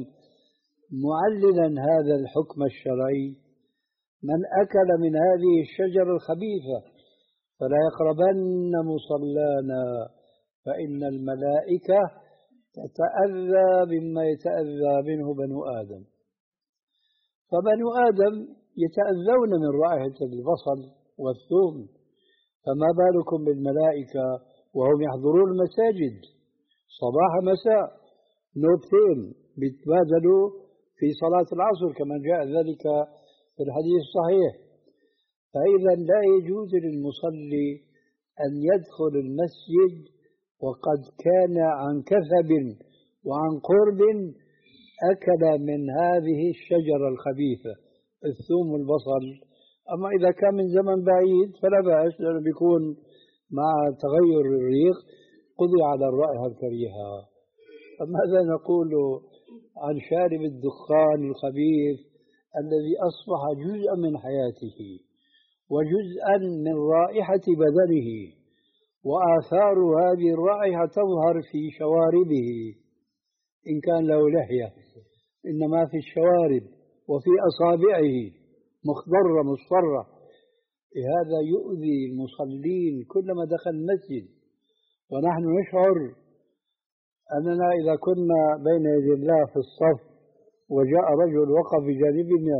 معللا هذا الحكم الشرعي: من أكل من هذه الشجرة الخبيثة فلا يقربن مصلانا فإن الملائكة تتأذى مما يتأذى منه بنو آدم. فبنو آدم يتأذون من رائحة البصل والثوم، فما بالكم بالملائكة وهم يحضرون المساجد صباح مساء نوبتين بيتبادلوا في صلاة العصر كما جاء ذلك في الحديث الصحيح. فإذا لا يجوز للمصلي أن يدخل المسجد وقد كان عن كثب وعن قرب أكل من هذه الشجرة الخبيثة الثوم والبصل. أما إذا كان من زمن بعيد فلا بأس، لأنه بيكون مع تغير الريق قضي على الرائحة الكريهة. فماذا نقول عن شارب الدخان الخبيث الذي أصبح جزءا من حياته وجزءا من رائحة بدنه، وآثار هذه الرائحة تظهر في شواربه إن كان له لحية، إنما في الشوارب وفي أصابعه مخضرة مصفرة. هذا يؤذي المصلين كلما دخل المسجد، ونحن نشعر أننا إذا كنا بين يدي الله في الصف وجاء رجل وقف بجانبنا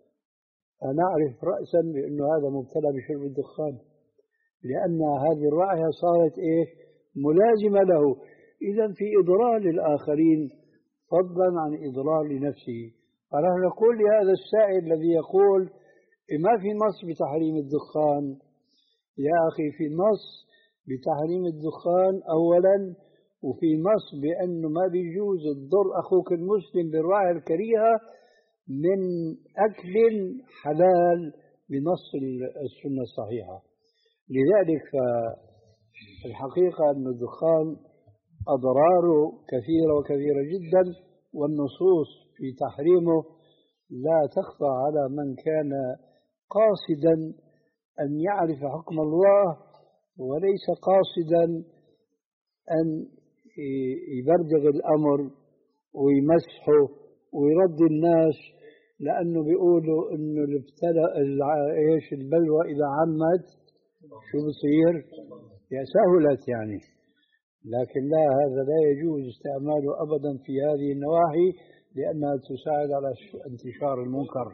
فنعرف رأسا بأنه هذا مبتلى بشرب الدخان، لأن هذه الرائحة صارت إيه ملازمة له. إذا في إضرار للآخرين فضلا عن إضرار لنفسه. فنحن نقول لهذا السائل الذي يقول ما في نص بتحريم الدخان، يا أخي في نص بتحريم الدخان أولا، وفي نص بأنه ما بيجوز تضر أخوك المسلم بالرائحة الكريهة من أكل حلال بنص السنة الصحيحة. لذلك فالحقيقة أن الدخان أضراره كثيرة وكثيرة جدا، والنصوص في تحريمه لا تخفى على من كان قاصدا أن يعرف حكم الله وليس قاصدا أن يبرجغ الأمر ويمسحه ويرد الناس، لأنه بيقولوا إنه الابتلاء إيش البلوى إذا عمت شو بصير؟ يا سهلت يعني. لكن لا، هذا لا يجوز استعماله أبدا في هذه النواحي لأنها تساعد على انتشار المنكر.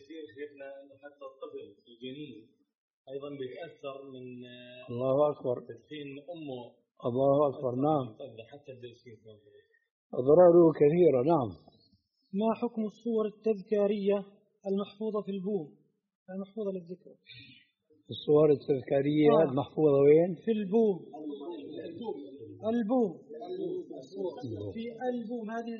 حتى الطفل الجنين أيضا بيتأثر من الله أكبر تدخين أمه. الله أكبر. نعم، حتى الدلسين أضراره كثيرة. نعم. ما حكم الصور التذكارية المحفوظة في البوم، المحفوظة للذكر؟ الصور التذكارية آه. المحفوظة وين؟ في البوم. البوم في البوم هذه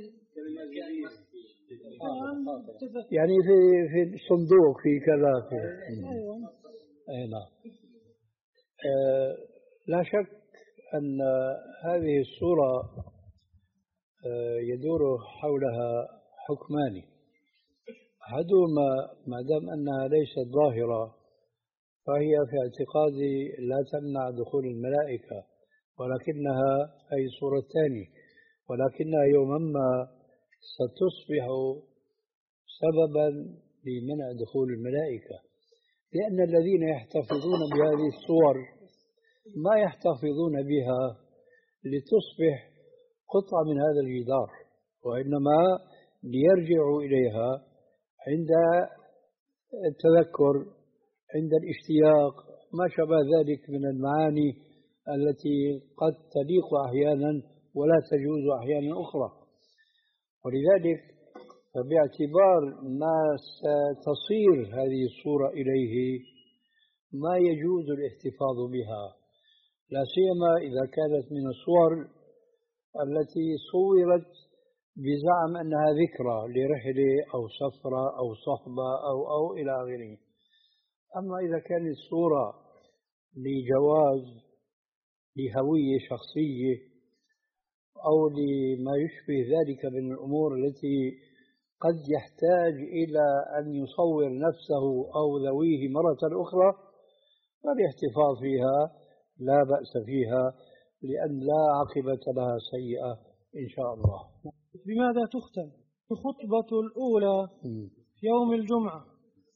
يعني في في الصندوق في كذا في أيوة. أي نعم. آه لا شك أن هذه الصورة آه يدور حولها حكمان. أحدهما ما دام أنها ليست ظاهرة فهي في اعتقادي لا تمنع دخول الملائكة، ولكنها أي صورة ثانية، ولكنها يوما ما ستصبح سببا لمنع دخول الملائكة، لأن الذين يحتفظون بهذه الصور ما يحتفظون بها لتصبح قطعة من هذا الجدار، وإنما ليرجعوا إليها عند التذكر، عند الاشتياق، ما شابه ذلك من المعاني التي قد تليق أحيانا ولا تجوز أحيانا أخرى. ولذلك فباعتبار ما ستصير هذه الصورة إليه ما يجوز الاحتفاظ بها، لا سيما إذا كانت من الصور التي صورت بزعم أنها ذكرى لرحلة أو سفرة أو صحبة أو أو إلى آخره. أما إذا كانت صورة لجواز لهوية شخصية أو لما يشبه ذلك من الأمور التي قد يحتاج إلى أن يصور نفسه أو ذويه مرة أخرى، فالاحتفاظ فيها لا بأس فيها، لأن لا عاقبة لها سيئة إن شاء الله. بماذا تختم الخطبة الأولى في يوم الجمعة؟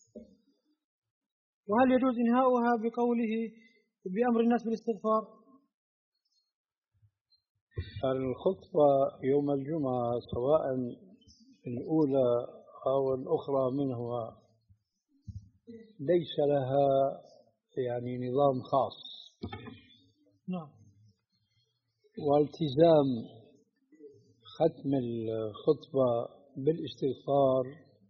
وهل يجوز إنهاؤها بقوله بأمر الناس بالاستغفار؟ الخطبة يوم الجمعة سواء الأولى أو الأخرى منها ليس لها يعني نظام خاص. نعم. والتزام ختم الخطبة بالاستغفار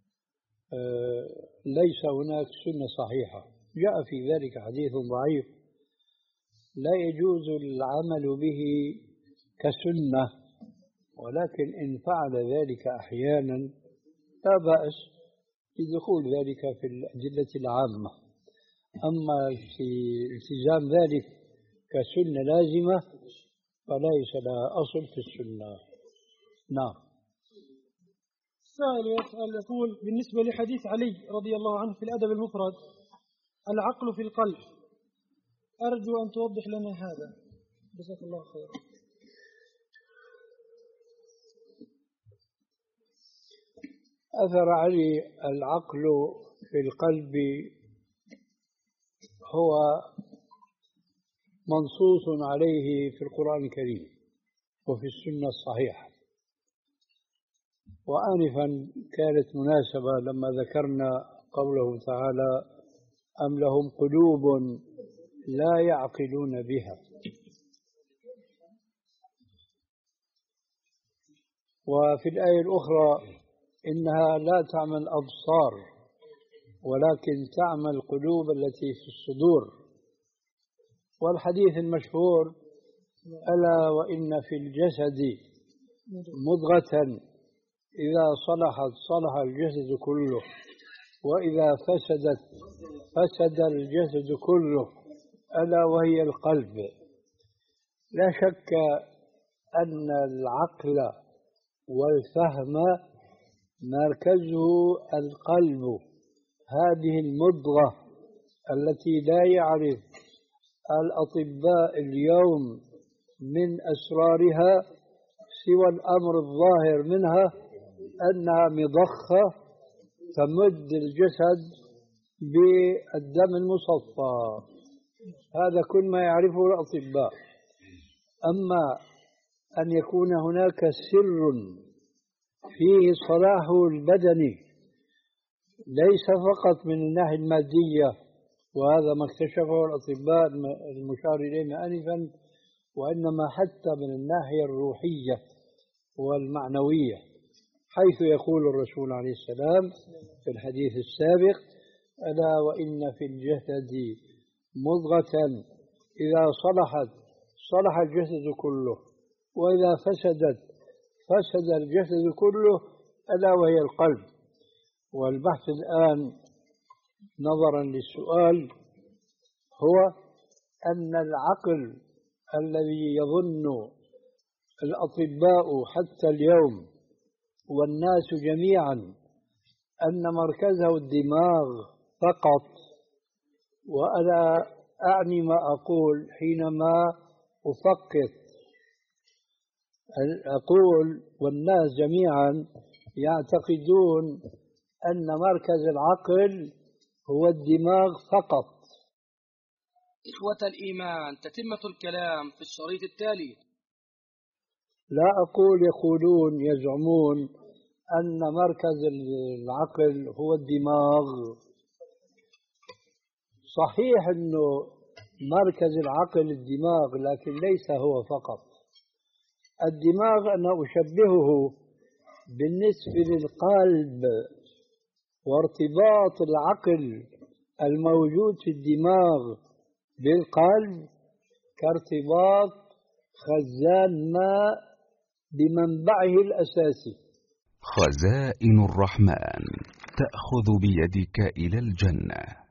ليس هناك سنة صحيحة، جاء في ذلك حديث ضعيف لا يجوز العمل به كسنة، ولكن إن فعل ذلك أحيانا لا بأس بدخول ذلك في الأدلة العامة. أما في التزام ذلك كسنة لازمة فليس لها أصل في السنة. نعم. السائل يسأل يقول بالنسبة لحديث علي رضي الله عنه في الأدب المفرد العقل في القلب، أرجو أن توضح لنا هذا، جزاك الله خير. أثر علي العقل في القلب هو منصوص عليه في القرآن الكريم وفي السنة الصحيحة. وآنفا كانت مناسبة لما ذكرنا قوله تعالى أم لهم قلوب لا يعقلون بها. وفي الآية الأخرى إنها لا تعمل أبصار ولكن تعمل القلوب التي في الصدور. والحديث المشهور ألا وإن في الجسد مضغة إذا صلحت صلح الجسد كله وإذا فسدت فسد الجسد كله ألا وهي القلب. لا شك أن العقل والفهم مركزه القلب، هذه المضغة التي لا يعرف الأطباء اليوم من أسرارها سوى الأمر الظاهر منها أنها مضخة تمد الجسد بالدم المصفى، هذا كل ما يعرفه الأطباء. أما أن يكون هناك سر فيه صلاحه البدني ليس فقط من الناحية المادية، وهذا ما اكتشفه الأطباء المشار إليه آنفا، وإنما حتى من الناحية الروحية والمعنوية، حيث يقول الرسول عليه السلام في الحديث السابق ألا وإن في الجسد مضغة إذا صلحت صلح الجسد كله وإذا فسدت فسد الجسد كله ألا وهي القلب. والبحث الآن نظرا للسؤال هو أن العقل الذي يظن الأطباء حتى اليوم والناس جميعا أن مركزه الدماغ فقط، وأنا أعني ما أقول حينما أفقط، أقول والناس جميعا يعتقدون أن مركز العقل هو الدماغ فقط. إخوة الإيمان، تتمة الكلام في الشريط التالي. لا أقول يقولون يزعمون أن مركز العقل هو الدماغ. صحيح أنه مركز العقل الدماغ، لكن ليس هو فقط. الدماغ أنا أشبهه بالنسبة للقلب، وارتباط العقل الموجود في الدماغ بالقلب كارتباط خزان ماء بمنبعه الأساسي. خزائن الرحمن تأخذ بيدك إلى الجنة.